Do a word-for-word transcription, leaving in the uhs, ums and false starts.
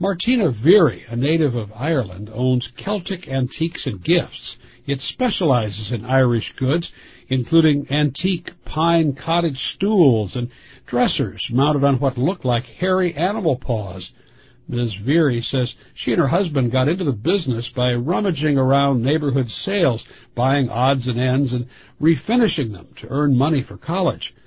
Martina Veary, a native of Ireland, owns Celtic Antiques and Gifts. It specializes in Irish goods, including antique pine cottage stools and dressers mounted on what look like hairy animal paws. Miz Veary says she and her husband got into the business by rummaging around neighborhood sales, buying odds and ends and refinishing them to earn money for college.